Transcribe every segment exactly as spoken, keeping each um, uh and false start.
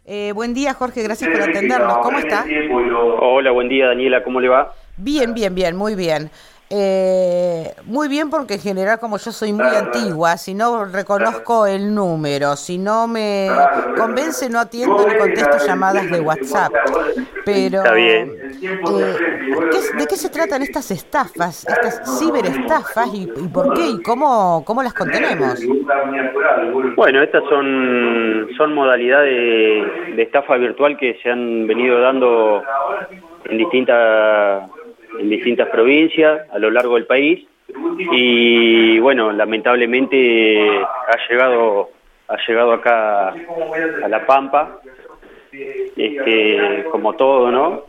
Eh, buen día, Jorge, gracias por atendernos. ¿Cómo está? Hola, buen día, Daniela, ¿cómo le va? Bien, bien, bien, muy bien. Eh, muy bien porque en general, como yo soy muy antigua, si no reconozco el número, si no me convence, no atiendo ni contesto llamadas de WhatsApp. Está Pero, bien. eh, ¿qué es- ¿de qué se tratan estas estafas, estas ciberestafas y, y por qué y cómo, cómo las contenemos? Bueno, estas son, son modalidades de estafa virtual que se han venido dando en distintas, en distintas provincias a lo largo del país y bueno, lamentablemente ha llegado, ha llegado acá a La Pampa, este, como todo, ¿no?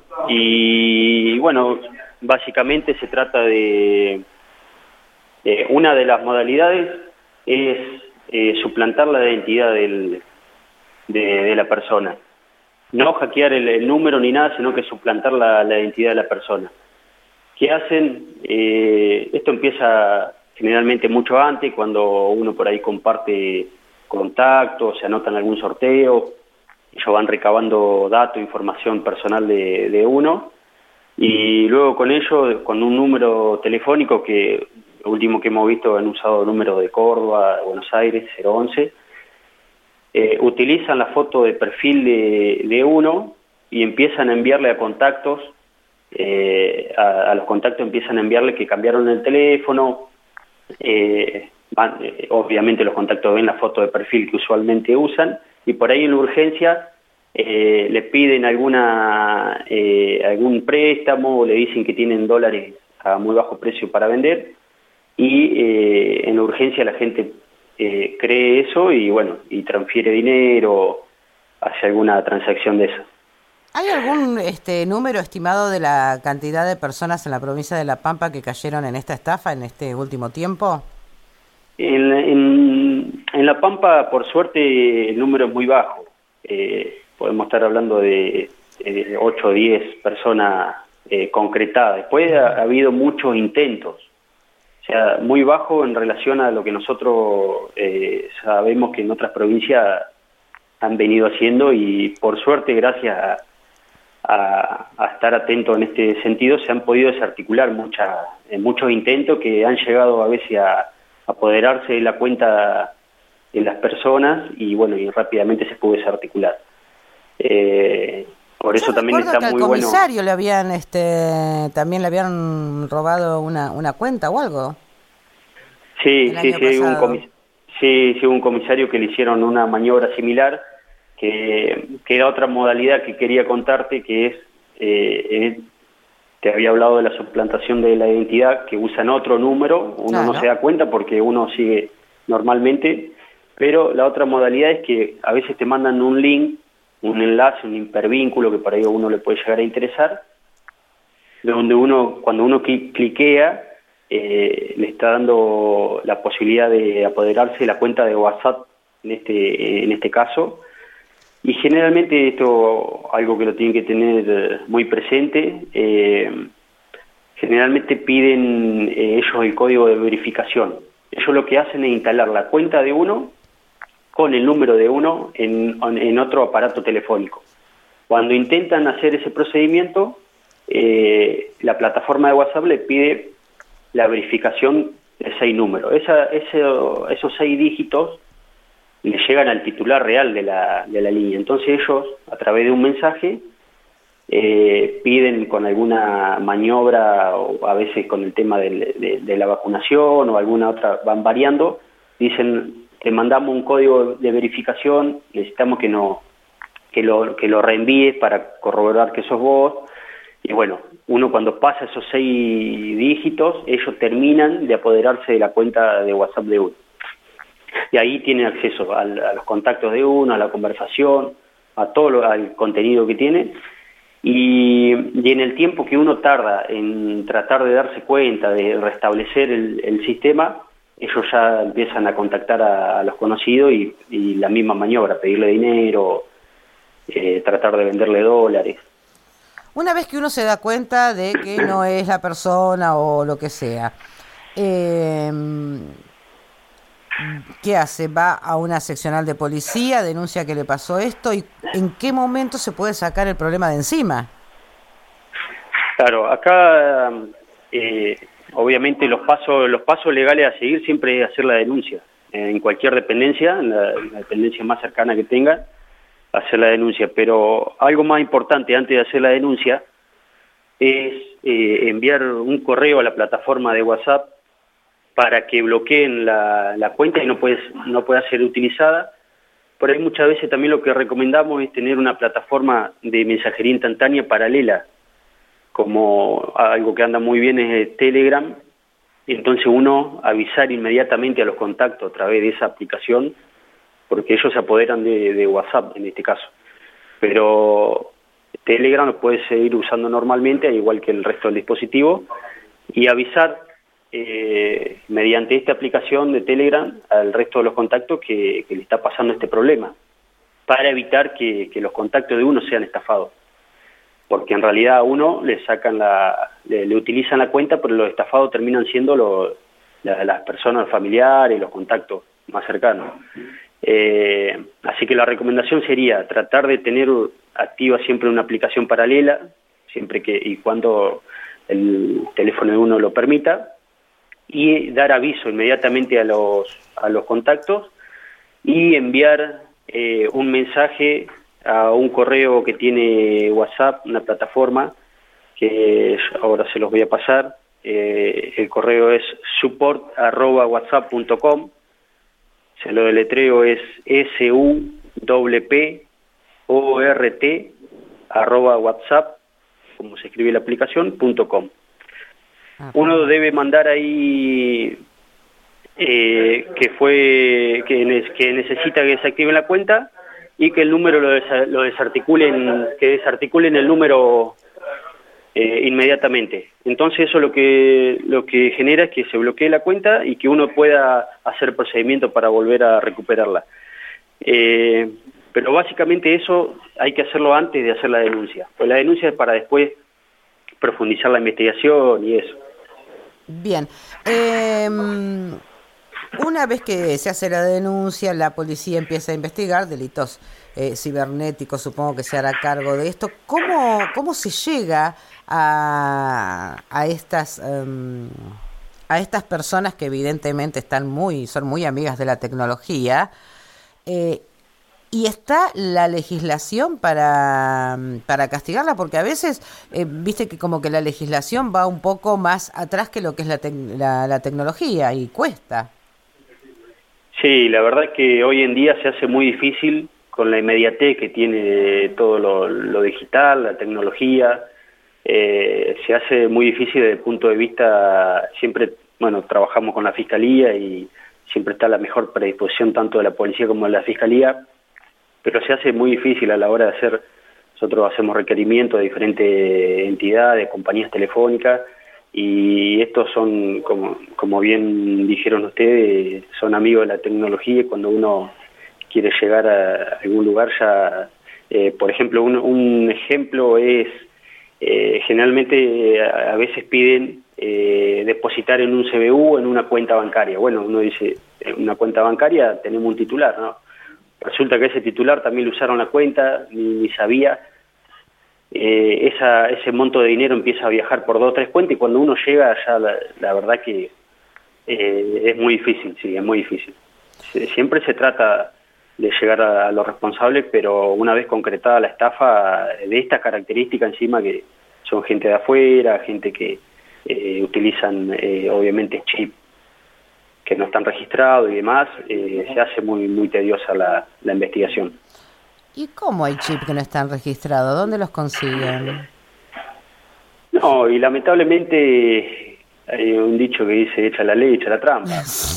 Y bueno, básicamente se trata de, de una de las modalidades es eh, suplantar la identidad del, de, de la persona. No hackear el, el número ni nada, sino que suplantar la, la identidad de la persona. ¿Qué hacen? Eh, esto empieza generalmente mucho antes, cuando uno por ahí comparte contactos, se anota en algún sorteo, ellos van recabando datos, información personal de, de uno, y luego con ello, con un número telefónico que lo último que hemos visto han usado números de Córdoba, de Buenos Aires, cero once, eh, utilizan la foto de perfil de, de uno y empiezan a enviarle a contactos, eh, a, a los contactos empiezan a enviarle que cambiaron el teléfono, eh, van, eh, obviamente los contactos ven la foto de perfil que usualmente usan, y por ahí en la urgencia eh, le piden alguna eh, algún préstamo, o le dicen que tienen dólares a muy bajo precio para vender, y eh, en la urgencia la gente eh, cree eso y bueno, y transfiere dinero, hace alguna transacción de eso. ¿Hay algún este número estimado de la cantidad de personas en la provincia de La Pampa que cayeron en esta estafa en este último tiempo? En, en, en La Pampa, por suerte, el número es muy bajo. Eh, podemos estar hablando de, de ocho o diez personas eh, concretadas. Después ha, ha habido muchos intentos, o sea, muy bajo en relación a lo que nosotros eh, sabemos que en otras provincias han venido haciendo, y por suerte, gracias a, a, a estar atentos en este sentido, se han podido desarticular muchas, eh, muchos intentos que han llegado a veces a apoderarse de la cuenta de las personas y bueno, y rápidamente se pudo desarticular. Eh, por Yo eso también recuerdo está que al muy bueno. comisario le habían, este, también le habían robado una, una cuenta o algo Sí, el sí, año sí, hubo un pasado. comis sí, sí, hubo un comisario que le hicieron una maniobra similar, que, que era otra modalidad que quería contarte, que es, eh, es te había hablado de la suplantación de la identidad, que usan otro número, uno no se Claro. da cuenta porque uno sigue normalmente, pero la otra modalidad es que a veces te mandan un link, un enlace, un hipervínculo que por ahí a uno le puede llegar a interesar, donde uno, cuando uno cli- cliquea, eh, le está dando la posibilidad de apoderarse de la cuenta de WhatsApp en este, en este caso. Y generalmente esto, algo que lo tienen que tener eh, muy presente, eh, generalmente piden eh, ellos el código de verificación. Ellos lo que hacen es instalar la cuenta de uno con el número de uno en, en otro aparato telefónico. Cuando intentan hacer ese procedimiento, eh, la plataforma de WhatsApp le pide la verificación de seis números. Esa, ese, esos seis dígitos le llegan al titular real de la, de la línea. Entonces ellos, a través de un mensaje, eh, piden con alguna maniobra, o a veces con el tema del, de, de la vacunación o alguna otra, van variando, dicen, te mandamos un código de verificación, necesitamos que, no, que, lo, que lo reenvíes para corroborar que sos vos. Y bueno, uno cuando pasa esos seis dígitos, ellos terminan de apoderarse de la cuenta de WhatsApp de uno. Y ahí tienen acceso al, a los contactos de uno, a la conversación, a todo lo, al contenido que tiene, y, y en el tiempo que uno tarda en tratar de darse cuenta, de restablecer el, el sistema, ellos ya empiezan a contactar a, a los conocidos y, y la misma maniobra, pedirle dinero, eh, tratar de venderle dólares. Una vez que uno se da cuenta de que no es la persona o lo que sea, eh, ¿qué hace? ¿Va a una seccional de policía, denuncia que le pasó esto? ¿Y en qué momento se puede sacar el problema de encima? Claro, acá eh, obviamente los pasos los pasos legales a seguir siempre es hacer la denuncia. En cualquier dependencia, en la, en la dependencia más cercana que tenga, hacer la denuncia. Pero algo más importante antes de hacer la denuncia es eh, enviar un correo a la plataforma de WhatsApp para que bloqueen la, la cuenta y no puede, no pueda ser utilizada. Por ahí muchas veces también lo que recomendamos es tener una plataforma de mensajería instantánea paralela, como algo que anda muy bien es Telegram, y entonces uno avisar inmediatamente a los contactos a través de esa aplicación, porque ellos se apoderan de, de WhatsApp en este caso. Pero Telegram lo puede seguir usando normalmente, al igual que el resto del dispositivo, y avisar eh, mediante esta aplicación de Telegram al resto de los contactos que, que le está pasando este problema, para evitar que, que los contactos de uno sean estafados. Porque en realidad a uno le sacan la, le, le utilizan la cuenta, pero los estafados terminan siendo los, la, las personas familiares, los contactos más cercanos. Eh, así que la recomendación sería tratar de tener activa siempre una aplicación paralela, siempre que y cuando el teléfono de uno lo permita, y dar aviso inmediatamente a los a los contactos y enviar eh, un mensaje a un correo que tiene WhatsApp, una plataforma que ahora se los voy a pasar. Eh, el correo es support arroba whatsapp punto com. Se lo deletreo, es S U P P O R T arroba WhatsApp, como se escribe la aplicación, punto com. Uno debe mandar ahí eh, que fue que, ne que necesita que se active la cuenta y que el número lo, des lo desarticulen, que desarticulen el número eh, inmediatamente. Entonces eso lo que lo que genera es que se bloquee la cuenta y que uno pueda hacer procedimiento para volver a recuperarla. Eh, pero básicamente eso hay que hacerlo antes de hacer la denuncia, pues la denuncia es para después profundizar la investigación y eso. Bien, eh, una vez que se hace la denuncia, la policía empieza a investigar delitos eh, cibernéticos, supongo que se hará cargo de esto. ¿Cómo, cómo se llega a, a estas um, a estas personas que evidentemente están muy son muy amigas de la tecnología? Eh, ¿Y está la legislación para, para castigarla? Porque a veces, eh, viste que como que la legislación va un poco más atrás que lo que es la, te la, la tecnología y cuesta. Sí, la verdad es que hoy en día se hace muy difícil con la inmediatez que tiene todo lo, lo digital, la tecnología. Eh, se hace muy difícil desde el punto de vista, siempre, bueno, trabajamos con la Fiscalía y siempre está la mejor predisposición tanto de la policía como de la Fiscalía, pero se hace muy difícil a la hora de hacer, nosotros hacemos requerimientos de diferentes entidades, compañías telefónicas, y estos son, como, como bien dijeron ustedes, son amigos de la tecnología y cuando uno quiere llegar a algún lugar ya, eh, por ejemplo, un, un ejemplo es, eh, generalmente a, a veces piden eh, depositar en un C B U o en una cuenta bancaria. Bueno, uno dice, en una cuenta bancaria tenemos un titular, ¿no? Resulta que ese titular también le usaron la cuenta, ni, ni sabía. Eh, esa, ese monto de dinero empieza a viajar por dos o tres cuentas y cuando uno llega ya la, la verdad que eh, es muy difícil, sí, es muy difícil. Siempre se trata de llegar a, a los responsables, pero una vez concretada la estafa de esta característica encima que son gente de afuera, gente que eh, utilizan eh, obviamente chip que no están registrados y demás, eh, se hace muy muy tediosa la, la investigación. ¿Y cómo hay chip que no están registrados? ¿Dónde los consiguen? No, y lamentablemente hay un dicho que dice echa la ley, echa la trampa.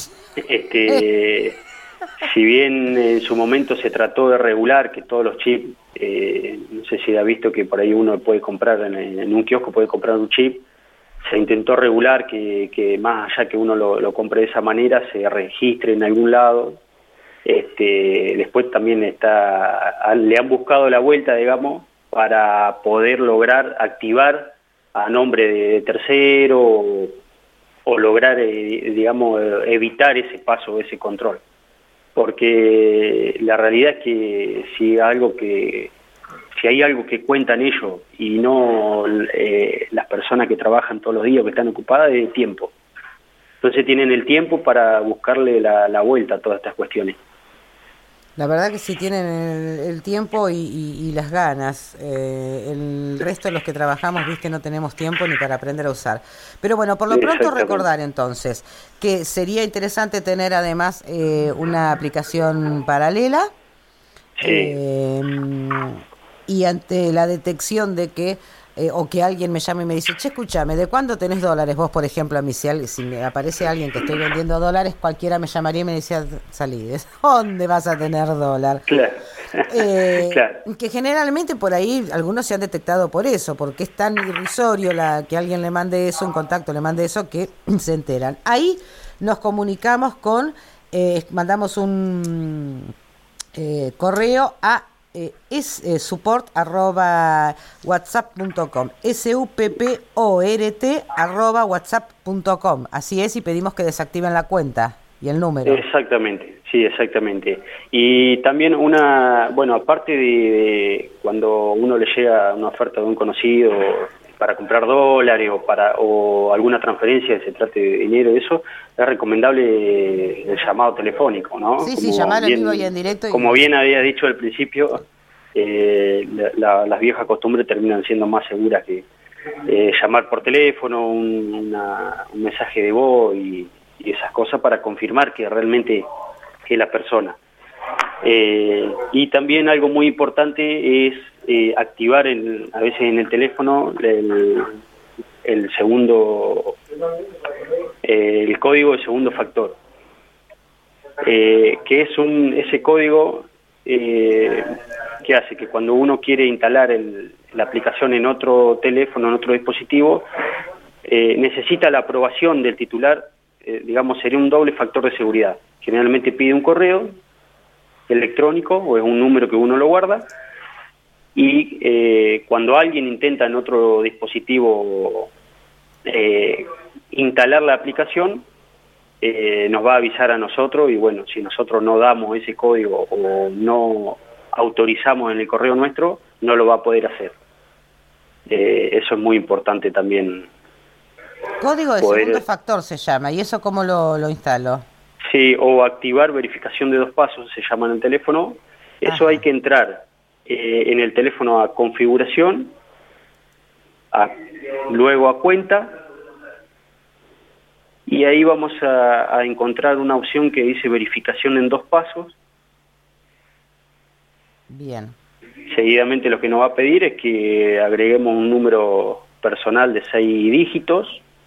este, si bien en su momento se trató de regular que todos los chips, eh, no sé si ha visto que por ahí uno puede comprar en, en un kiosco, puede comprar un chip, se intentó regular que, que más allá que uno lo, lo compre de esa manera, se registre en algún lado. Este, después también está, le han buscado la vuelta, digamos, para poder lograr activar a nombre de tercero o lograr, eh, digamos, eh, evitar ese paso, ese control. Porque la realidad es que si algo que si hay algo que cuentan ellos y no eh, las personas que trabajan todos los días o que están ocupadas, es el tiempo. Entonces tienen el tiempo para buscarle la, la vuelta a todas estas cuestiones. La verdad que sí tienen el, el tiempo y, y, y las ganas. Eh, el resto de los que trabajamos, viste, no tenemos tiempo ni para aprender a usar. Pero bueno, por lo pronto recordar entonces que sería interesante tener además eh, una aplicación paralela. Sí. Eh, y ante la detección de que Eh, o que alguien me llame y me dice, che, escúchame, ¿de cuándo tenés dólares? Vos, por ejemplo, a mí, si, alguien, si me aparece alguien que estoy vendiendo dólares, cualquiera me llamaría y me decía, salí, ¿dónde vas a tener dólar? Claro. Eh, claro. Que generalmente por ahí algunos se han detectado por eso, porque es tan irrisorio la, que alguien le mande eso, un contacto le mande eso, que se enteran. Ahí nos comunicamos con, eh, mandamos un eh, correo a Eh, es eh, support arroba whatsapp punto com, S U P P O R T arroba whatsapp punto com. Así es, y pedimos que desactiven la cuenta y el número. Exactamente, sí, exactamente. Y también una, bueno, aparte de, de cuando uno le llega una oferta de un conocido para comprar dólares o para o alguna transferencia que se trate de dinero, eso es recomendable el llamado telefónico, ¿no? Sí, como sí, llamar en bien, vivo y en directo. Y... Como bien había dicho al principio, eh, la, la, las viejas costumbres terminan siendo más seguras que eh, llamar por teléfono, un, una, un mensaje de voz y, y esas cosas para confirmar que realmente es la persona. Eh, y también algo muy importante es eh, activar el, a veces en el teléfono el, el segundo eh, el código de segundo factor, eh, que es un ese código eh, que hace que cuando uno quiere instalar el, la aplicación en otro teléfono, en otro dispositivo, eh, necesita la aprobación del titular, eh, digamos, sería un doble factor de seguridad. Generalmente pide un correo electrónico o es un número que uno lo guarda, y eh, cuando alguien intenta en otro dispositivo eh, instalar la aplicación, eh, nos va a avisar a nosotros, y bueno, si nosotros no damos ese código o no autorizamos en el correo nuestro, no lo va a poder hacer. Eh, eso es muy importante también. Código de poder... segundo factor se llama, ¿y eso cómo lo, lo instalo? Sí, o activar verificación de dos pasos, se llama en el teléfono. Eso Ajá. Hay que entrar eh, en el teléfono a configuración, a, luego a cuenta, y ahí vamos a, a encontrar una opción que dice verificación en dos pasos. Bien. Seguidamente lo que nos va a pedir es que agreguemos un número personal de seis dígitos.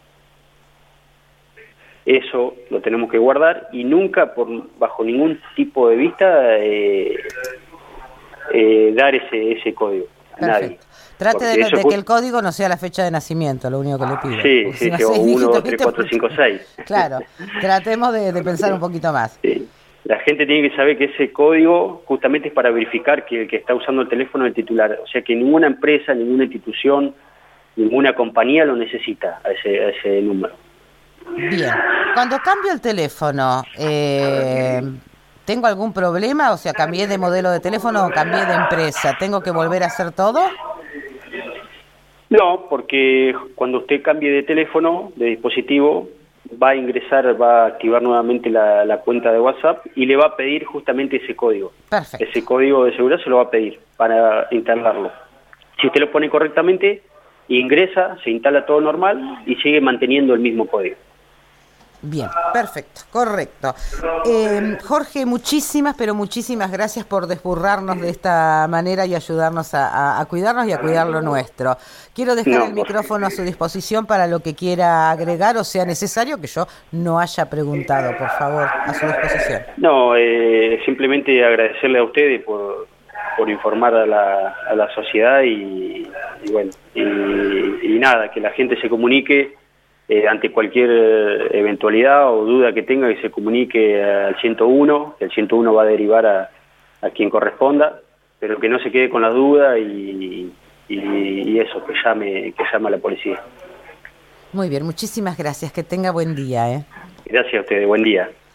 Eso lo tenemos que guardar y nunca, por bajo ningún tipo de vista, eh, eh, dar ese ese código a Perfecto. Nadie. Trate de, de que el código no sea la fecha de nacimiento, lo único que le pido. Sí, sí, sí, o uno, dos, tres, cuatro, cinco, seis. Claro, tratemos de, de pensar un poquito más. Sí. La gente tiene que saber que ese código justamente es para verificar que el que está usando el teléfono es el titular. O sea que ninguna empresa, ninguna institución, ninguna compañía lo necesita a ese, a ese número. Bien, cuando cambio el teléfono, eh, ¿tengo algún problema? O sea, cambié de modelo de teléfono o cambié de empresa, ¿tengo que volver a hacer todo? No, porque cuando usted cambie de teléfono, de dispositivo, va a ingresar, va a activar nuevamente la, la cuenta de WhatsApp y le va a pedir justamente ese código. Perfecto. Ese código de seguridad se lo va a pedir para instalarlo. Si usted lo pone correctamente, ingresa, se instala todo normal y sigue manteniendo el mismo código. Bien, perfecto, correcto. Eh, Jorge, muchísimas, pero muchísimas gracias por desburrarnos de esta manera y ayudarnos a, a, a cuidarnos y a cuidar lo nuestro. Quiero dejar no, el micrófono a su disposición para lo que quiera agregar o sea necesario que yo no haya preguntado, por favor, a su disposición. No, eh, simplemente agradecerle a ustedes por, por informar a la, a la sociedad y, y bueno, y, y nada, que la gente se comunique. Eh, ante cualquier eventualidad o duda que tenga, que se comunique al ciento uno, que el ciento uno va a derivar a, a quien corresponda, pero que no se quede con la duda y, y, y eso, que llame, que llame a la policía. Muy bien, muchísimas gracias. Que tenga buen día, ¿eh? Gracias a ustedes, buen día.